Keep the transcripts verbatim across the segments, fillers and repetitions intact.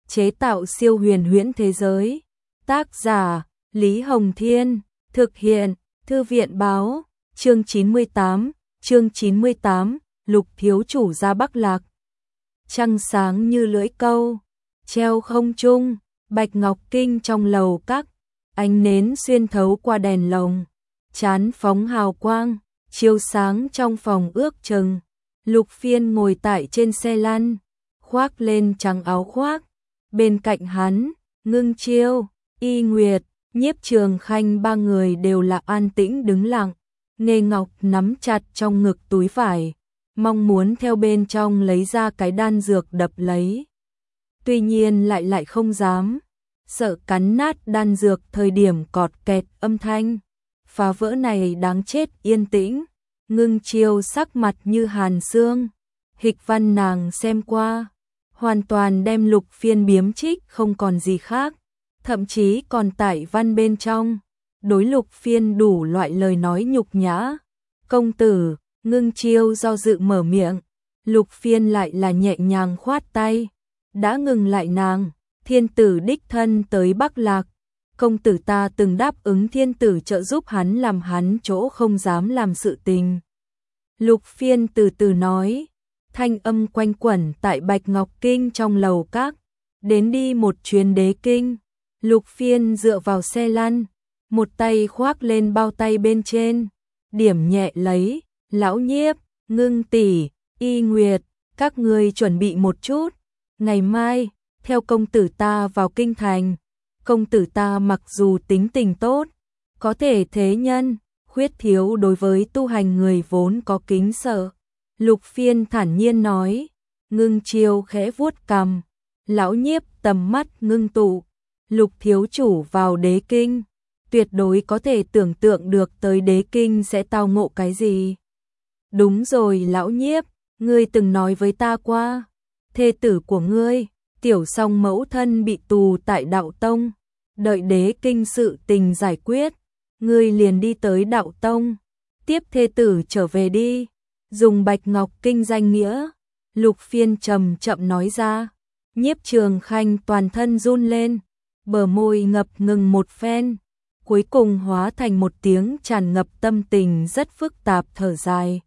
chế tạo siêu huyền huyễn thế giới. Tác giả, Lý Hồng Thiên, thực hiện, Thư viện Báo, chương chín mươi tám, chương chín mươi tám, Lục thiếu chủ ra Bắc Lạc. Trăng sáng như lưỡi câu, treo không trung, bạch ngọc kinh trong lầu các, ánh nến xuyên thấu qua đèn lồng, chán phóng hào quang, chiếu sáng trong phòng ước chừng. Lục Phiên ngồi tại trên xe lăn, khoác lên trắng áo khoác, bên cạnh hắn, Ngưng Chiêu, Y Nguyệt, Nhiếp Trường Khanh ba người đều là an tĩnh đứng lặng. Nghê Ngọc nắm chặt trong ngực túi vải, mong muốn theo bên trong lấy ra cái đan dược đập lấy. Tuy nhiên lại lại không dám, sợ cắn nát đan dược thời điểm cọt kẹt âm thanh. Phá vỡ này đáng chết yên tĩnh. Ngưng Chiêu sắc mặt như hàn xương, hịch văn nàng xem qua, hoàn toàn đem Lục Phiên biếm trích không còn gì khác, thậm chí còn tải văn bên trong, đối Lục Phiên đủ loại lời nói nhục nhã. Công tử, Ngưng Chiêu do dự mở miệng, Lục Phiên lại là nhẹ nhàng khoát tay, đã ngừng lại nàng. Thiên tử đích thân tới Bắc Lạc, công tử ta từng đáp ứng thiên tử trợ giúp hắn làm hắn chỗ không dám làm sự tình. Lục Phiên từ từ nói, thanh âm quanh quẩn tại Bạch Ngọc Kinh trong lầu các. Đến đi một chuyến Đế Kinh. Lục Phiên dựa vào xe lăn, một tay khoác lên bao tay bên trên, điểm nhẹ lấy, lão Nhiếp, Ngưng tỷ, Y Nguyệt, các ngươi chuẩn bị một chút, ngày mai theo công tử ta vào kinh thành. Công tử ta mặc dù tính tình tốt, có thể thế nhân, khuyết thiếu đối với tu hành người vốn có kính sợ. Lục Phiên thản nhiên nói. Ngưng Chiêu khẽ vuốt cằm, lão Nhiếp tầm mắt ngưng tụ. Lục thiếu chủ vào Đế Kinh, tuyệt đối có thể tưởng tượng được tới Đế Kinh sẽ tao ngộ cái gì. Đúng rồi lão Nhiếp, ngươi từng nói với ta qua, thê tử của ngươi, Tiểu Song mẫu thân bị tù tại Đạo Tông, đợi Đế Kinh sự tình giải quyết, ngươi liền đi tới Đạo Tông, tiếp thê tử trở về đi, dùng Bạch Ngọc Kinh danh nghĩa. Lục Phiên trầm chậm nói ra. Nhiếp Trường Khanh toàn thân run lên, bờ môi ngập ngừng một phen, cuối cùng hóa thành một tiếng tràn ngập tâm tình rất phức tạp thở dài.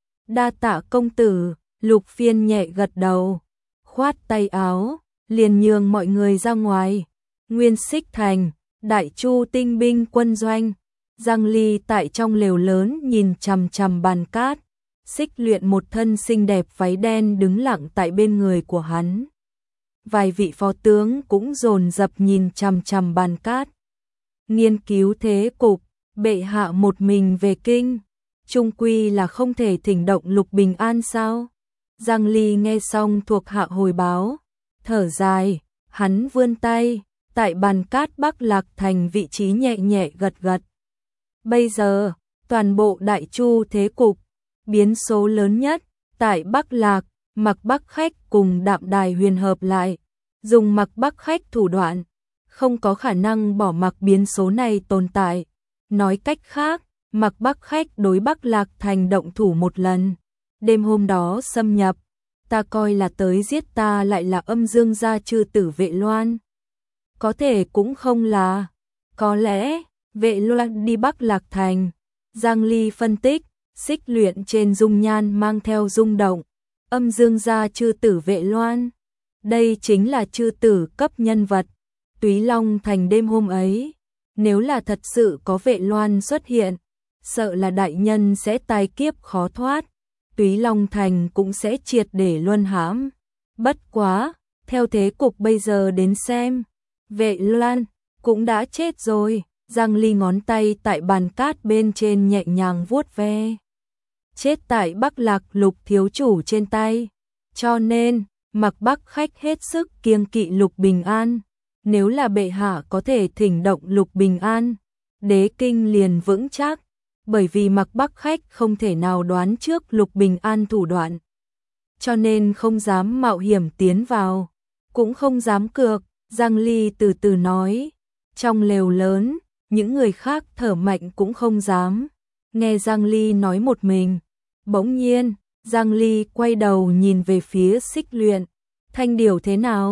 Đa tạ công tử. Lục Phiên nhẹ gật đầu, khoát tay áo, liền nhường mọi người ra ngoài. Nguyên Xích Thành, Đại Chu tinh binh quân doanh. Giang Ly tại trong lều lớn nhìn chằm chằm bàn cát. Xích Luyện một thân xinh đẹp váy đen đứng lặng tại bên người của hắn. Vài vị phó tướng cũng dồn dập nhìn chằm chằm bàn cát. Nghiên cứu thế cục, bệ hạ một mình về kinh, chung quy là không thể thỉnh động Lục Bình An sao? Giang Ly nghe xong thuộc hạ hồi báo, thở dài, hắn vươn tay, tại bàn cát Bắc Lạc thành vị trí nhẹ nhẹ gật gật. Bây giờ, toàn bộ Đại Chu thế cục, biến số lớn nhất, tại Bắc Lạc, Mặc Bắc Khách cùng Đạm Đài Huyền hợp lại, dùng Mặc Bắc Khách thủ đoạn, không có khả năng bỏ mặc biến số này tồn tại. Nói cách khác, Mặc Bắc Khách đối Bắc Lạc thành động thủ một lần, đêm hôm đó xâm nhập, ta coi là tới giết ta lại là Âm Dương gia chư tử Vệ Loan. Có thể cũng không là, có lẽ Vệ Loan đi Bắc Lạc thành. Giang Ly phân tích, Xích Luyện trên dung nhan mang theo rung động. Âm Dương gia chư tử Vệ Loan, đây chính là chư tử cấp nhân vật. Túy Long thành đêm hôm ấy, nếu là thật sự có Vệ Loan xuất hiện, sợ là đại nhân sẽ tai kiếp khó thoát, Túy Long thành cũng sẽ triệt để luân hãm. Bất quá, theo thế cục bây giờ đến xem, Vệ Loan cũng đã chết rồi. Giang Ly ngón tay tại bàn cát bên trên nhẹ nhàng vuốt ve. Chết tại Bắc Lạc Lục thiếu chủ trên tay, cho nên Mặc Bắc Khách hết sức kiêng kỵ Lục Bình An. Nếu là bệ hạ có thể thỉnh động Lục Bình An, Đế Kinh liền vững chắc, bởi vì Mặc Bắc Khách không thể nào đoán trước Lục Bình An thủ đoạn, cho nên không dám mạo hiểm tiến vào, cũng không dám cược. Giang Ly từ từ nói, trong lều lớn, những người khác thở mạnh cũng không dám. Nghe Giang Ly nói một mình, bỗng nhiên, Giang Ly quay đầu nhìn về phía Xích Luyện. Thanh điều thế nào?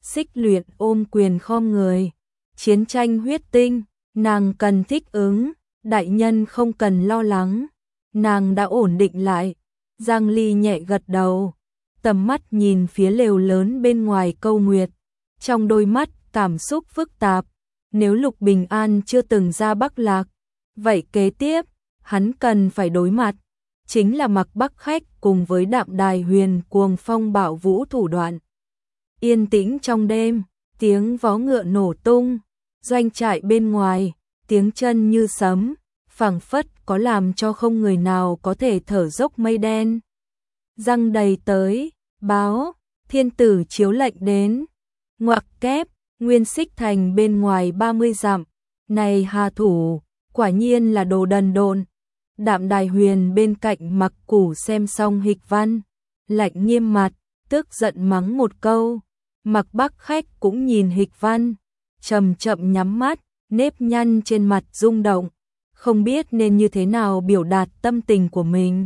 Xích Luyện ôm quyền khom người. Chiến tranh huyết tinh, nàng cần thích ứng, đại nhân không cần lo lắng. Nàng đã ổn định lại. Giang Ly nhẹ gật đầu, tầm mắt nhìn phía lều lớn bên ngoài Câu Nguyệt, trong đôi mắt cảm xúc phức tạp. Nếu Lục Bình An chưa từng ra Bắc Lạc, vậy kế tiếp hắn cần phải đối mặt chính là Mặc Bắc Khách cùng với Đạm Đài Huyền cuồng phong bạo vũ thủ đoạn. Yên tĩnh trong đêm, tiếng vó ngựa nổ tung, doanh trại bên ngoài, tiếng chân như sấm, phảng phất có làm cho không người nào có thể thở dốc mây đen. Răng đầy tới, báo, thiên tử chiếu lệnh đến. Ngoặc kép, Nguyên Xích Thành bên ngoài ba mươi dặm, này Hà thủ, quả nhiên là đồ đần độn. Đạm Đài Huyền bên cạnh Mặc Củ xem xong hịch văn, lạnh nghiêm mặt, tức giận mắng một câu. Mặc Bắc Khách cũng nhìn hịch văn, chậm chậm nhắm mắt, nếp nhăn trên mặt rung động, không biết nên như thế nào biểu đạt tâm tình của mình.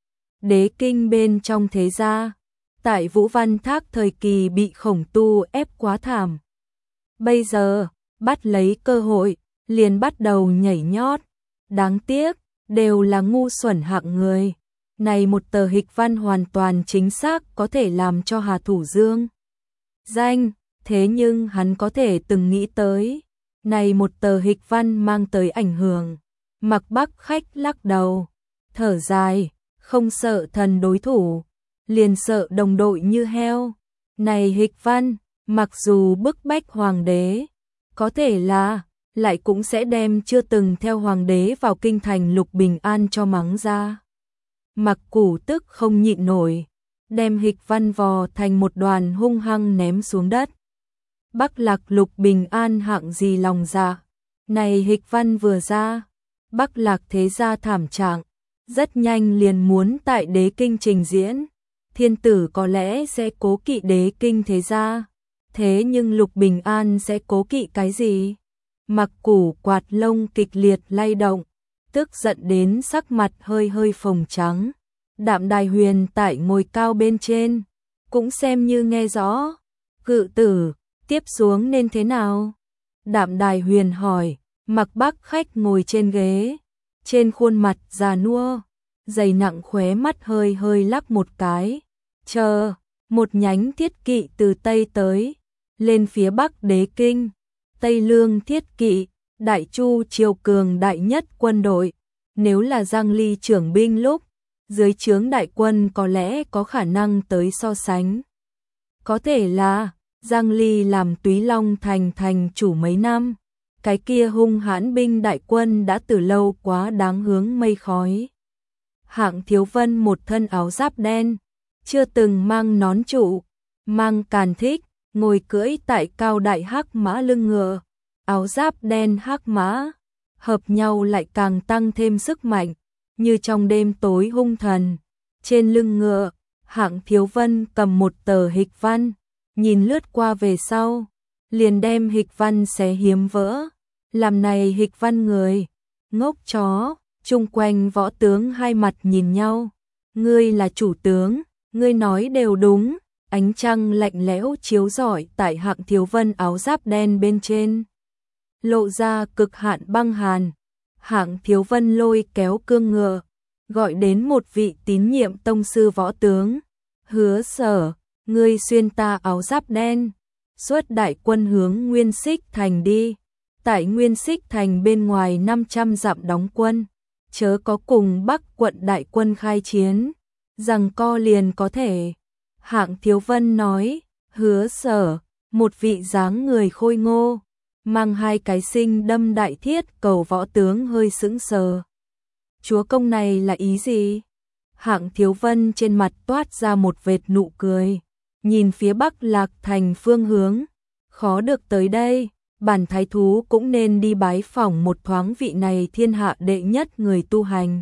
Đế kinh bên trong thế gia, tại Vũ Văn Thác thời kỳ bị Khổng Tu ép quá thảm. Bây giờ, bắt lấy cơ hội, liền bắt đầu nhảy nhót. Đáng tiếc, đều là ngu xuẩn hạng người. Này một tờ hịch văn hoàn toàn chính xác có thể làm cho Hà Thủ Dương danh, thế nhưng hắn có thể từng nghĩ tới. Này một tờ hịch văn mang tới ảnh hưởng. Mặc Bắc Khách lắc đầu, thở dài, không sợ thần đối thủ, liền sợ đồng đội như heo. Này hịch văn, mặc dù bức bách hoàng đế, có thể là, lại cũng sẽ đem chưa từng theo hoàng đế vào kinh thành Lục Bình An cho mắng ra. Mặc Củ tức không nhịn nổi, đem hịch văn vò thành một đoàn hung hăng ném xuống đất. Bắc Lạc Lục Bình An hạng gì lòng dạ, này hịch văn vừa ra, Bắc Lạc thế gia thảm trạng, rất nhanh liền muốn tại đế kinh trình diễn. Thiên tử có lẽ sẽ cố kỵ đế kinh thế gia, thế nhưng Lục Bình An sẽ cố kỵ cái gì? Mặc Củ quạt lông kịch liệt lay động, tức giận đến sắc mặt hơi hơi phồng trắng. Đạm Đài Huyền tại ngồi cao bên trên, cũng xem như nghe rõ. Cự tử, tiếp xuống nên thế nào? Đạm Đài Huyền hỏi. Mặc Bắc Khách ngồi trên ghế, trên khuôn mặt già nua, dày nặng khóe mắt hơi hơi lắc một cái. Chờ, một nhánh thiết kỵ từ Tây tới, lên phía Bắc đế kinh. Tây Lương thiết kỵ, Đại Chu triều cường đại nhất quân đội. Nếu là Giang Ly trưởng binh lúc, dưới trướng đại quân có lẽ có khả năng tới so sánh. Có thể là, Giang Ly làm Túy Long thành thành chủ mấy năm, cái kia hung hãn binh đại quân đã từ lâu quá đáng hướng mây khói. Hạng Thiếu Vân một thân áo giáp đen, chưa từng mang nón trụ, mang càn thích, ngồi cưỡi tại cao đại hắc mã lưng ngựa, áo giáp đen hắc mã, hợp nhau lại càng tăng thêm sức mạnh, như trong đêm tối hung thần. Trên lưng ngựa, Hạng Thiếu Vân cầm một tờ hịch văn, nhìn lướt qua về sau, liền đem hịch văn xé hiếm vỡ. Làm này hịch văn người, ngốc chó, chung quanh võ tướng hai mặt nhìn nhau. Ngươi là chủ tướng, ngươi nói đều đúng. Ánh trăng lạnh lẽo chiếu rọi tại Hạng Thiếu Vân áo giáp đen bên trên, lộ ra cực hạn băng hàn. Hạng Thiếu Vân lôi kéo cương ngựa, gọi đến một vị tín nhiệm tông sư võ tướng. Hứa Sở, ngươi xuyên ta áo giáp đen, xuất đại quân hướng Nguyên Xích Thành đi. Tại Nguyên Xích Thành bên ngoài năm trăm dặm đóng quân, chớ có cùng Bắc quận đại quân khai chiến, rằng co liền có thể. Hạng Thiếu Vân nói. Hứa Sở, một vị dáng người khôi ngô, mang hai cái sinh đâm đại thiết cầu võ tướng hơi sững sờ. Chúa công này là ý gì? Hạng Thiếu Vân trên mặt toát ra một vệt nụ cười, nhìn phía Bắc Lạc thành phương hướng. Khó được tới đây, bản thái thú cũng nên đi bái phỏng một thoáng vị này thiên hạ đệ nhất người tu hành.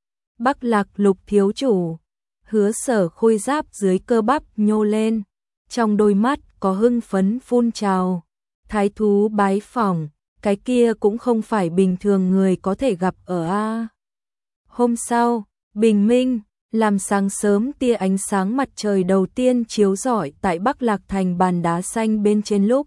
Bắc Lạc Lục thiếu chủ. Hứa Sở khôi giáp dưới cơ bắp nhô lên, trong đôi mắt có hưng phấn phun trào. Thái thú bái phỏng, cái kia cũng không phải bình thường người có thể gặp ở a. Hôm sau, bình minh, làm sáng sớm tia ánh sáng mặt trời đầu tiên chiếu rọi tại Bắc Lạc Thành bàn đá xanh bên trên lúc.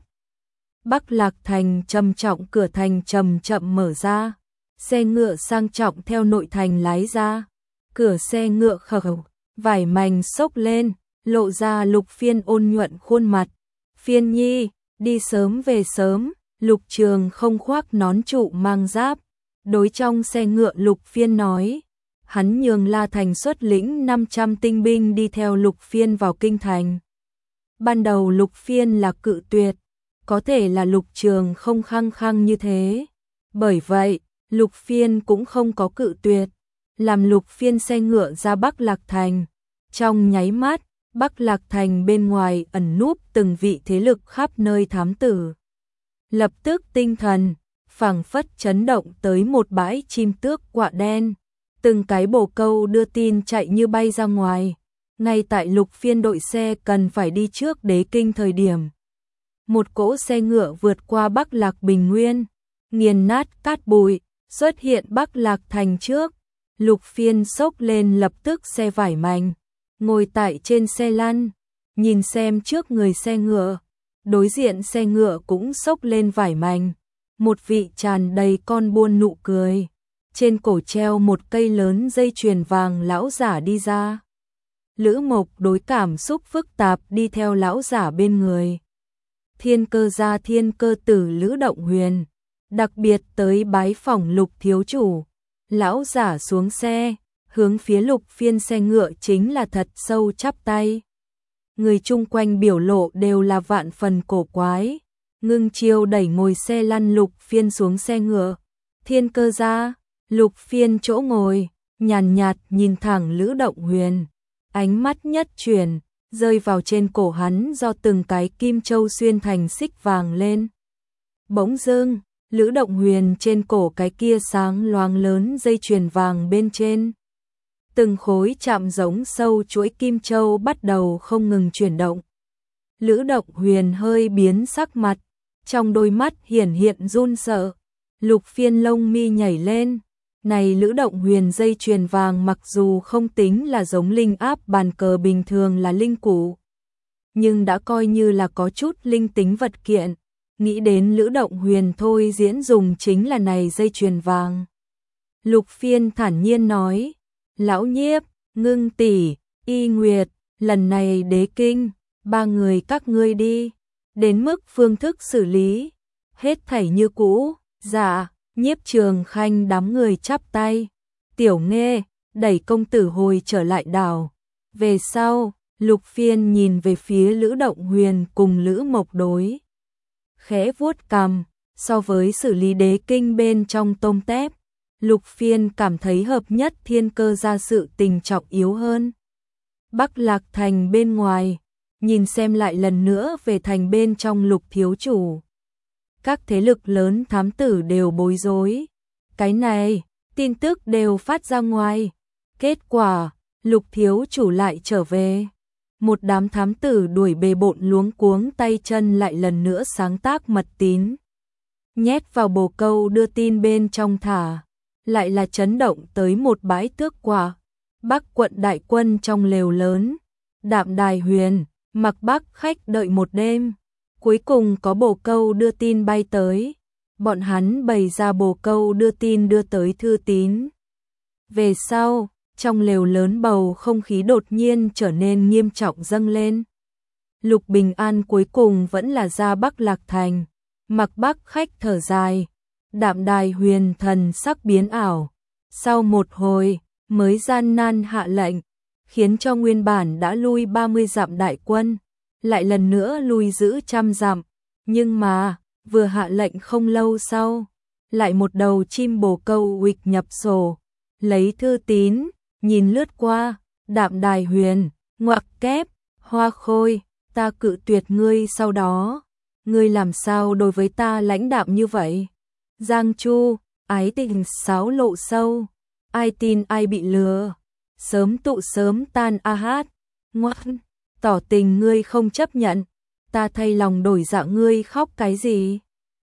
Bắc Lạc Thành trầm trọng, cửa thành chậm chậm mở ra, xe ngựa sang trọng theo nội thành lái ra, cửa xe ngựa khẩu, vải mảnh xốc lên, lộ ra Lục Phiên ôn nhuận khuôn mặt. Phiên nhi, đi sớm về sớm. Lục Trường không khoác nón trụ mang giáp, đối trong xe ngựa Lục Phiên nói. Hắn nhường La Thành xuất lĩnh năm trăm tinh binh đi theo Lục Phiên vào kinh thành. Ban đầu Lục Phiên là cự tuyệt, có thể là Lục Trường không khăng khăng như thế. Bởi vậy, Lục Phiên cũng không có cự tuyệt, làm Lục Phiên xe ngựa ra Bắc Lạc Thành. Trong nháy mắt, Bắc Lạc Thành bên ngoài ẩn núp từng vị thế lực khắp nơi thám tử. Lập tức tinh thần, phảng phất chấn động tới một bãi chim tước quạ đen. Từng cái bồ câu đưa tin chạy như bay ra ngoài. Ngay tại Lục Phiên đội xe cần phải đi trước đế kinh thời điểm. Một cỗ xe ngựa vượt qua Bắc Lạc Bình Nguyên, nghiền nát cát bụi, xuất hiện Bắc Lạc Thành trước. Lục Phiên xốc lên lập tức xe vải mảnh, ngồi tại trên xe lăn, nhìn xem trước người xe ngựa. Đối diện xe ngựa cũng xốc lên vải mảnh, một vị tràn đầy con buôn nụ cười. Trên cổ treo một cây lớn dây chuyền vàng lão giả đi ra. Lữ Mộc đối cảm xúc phức tạp đi theo lão giả bên người. Thiên Cơ gia Thiên Cơ tử Lữ Động Huyền, đặc biệt tới bái phỏng Lục thiếu chủ. Lão giả xuống xe, hướng phía Lục Phiên xe ngựa chính là thật sâu chắp tay. Người chung quanh biểu lộ đều là vạn phần cổ quái. Ngưng Chiêu đẩy ngồi xe lăn Lục Phiên xuống xe ngựa. Thiên Cơ gia, Lục Phiên chỗ ngồi, nhàn nhạt nhìn thẳng Lữ Động Huyền, ánh mắt nhất chuyển, rơi vào trên cổ hắn do từng cái kim châu xuyên thành xích vàng lên. Bỗng dưng, Lữ Động Huyền trên cổ cái kia sáng loáng lớn dây chuyền vàng bên trên. Từng khối chạm giống sâu chuỗi kim châu bắt đầu không ngừng chuyển động. Lữ Động Huyền hơi biến sắc mặt, trong đôi mắt hiển hiện run sợ. Lục Phiên lông mi nhảy lên. Này Lữ Động Huyền dây chuyền vàng mặc dù không tính là giống linh áp bàn cờ bình thường là linh củ, nhưng đã coi như là có chút linh tính vật kiện. Nghĩ đến Lữ Động Huyền thôi diễn dùng chính là này dây chuyền vàng. Lục Phiên thản nhiên nói, Lão Nhiếp, Ngưng tỷ, Y Nguyệt, lần này đế kinh, ba người các ngươi đi. Đến mức phương thức xử lý, hết thảy như cũ. Dạ. Nhiếp Trường Khanh đám người chắp tay. Tiểu Nghê, đẩy công tử hồi trở lại đảo. Về sau, Lục Phiên nhìn về phía Lữ Động Huyền cùng Lữ Mộc đối. Khẽ vuốt cằm, so với xử lý đế kinh bên trong tôm tép, Lục Phiên cảm thấy hợp nhất Thiên Cơ gia sự tình trọng yếu hơn. Bắc Lạc Thành bên ngoài, nhìn xem lại lần nữa về thành bên trong Lục thiếu chủ. Các thế lực lớn thám tử đều bối rối. Cái này, tin tức đều phát ra ngoài. Kết quả, Lục thiếu chủ lại trở về. Một đám thám tử đuổi bề bộn luống cuống tay chân lại lần nữa sáng tác mật tín. Nhét vào bồ câu đưa tin bên trong thả. Lại là chấn động tới một bãi tước quả. Bắc quận đại quân trong lều lớn. Đạm Đài Huyền, Mặc Bắc khách đợi một đêm. Cuối cùng có bồ câu đưa tin bay tới. Bọn hắn bày ra bồ câu đưa tin đưa tới thư tín. Về sau, trong lều lớn bầu không khí đột nhiên trở nên nghiêm trọng dâng lên. Lục Bình An cuối cùng vẫn là ra Bắc Lạc Thành. Mặc Bắc khách thở dài. Đạm Đài Huyền thần sắc biến ảo. Sau một hồi, mới gian nan hạ lệnh, khiến cho nguyên bản đã lui ba mươi dặm đại quân, lại lần nữa lui giữ trăm dặm. Nhưng mà, vừa hạ lệnh không lâu sau, lại một đầu chim bồ câu huỵch nhập sổ, lấy thư tín, nhìn lướt qua, Đạm Đài Huyền, ngoặc kép, Hoa Khôi, ta cự tuyệt ngươi sau đó, ngươi làm sao đối với ta lãnh đạm như vậy? Giang Chu, ái tình sáo lộ sâu, ai tin ai bị lừa, sớm tụ sớm tan a hát, ngoan, tỏ tình ngươi không chấp nhận, ta thay lòng đổi dạ ngươi khóc cái gì?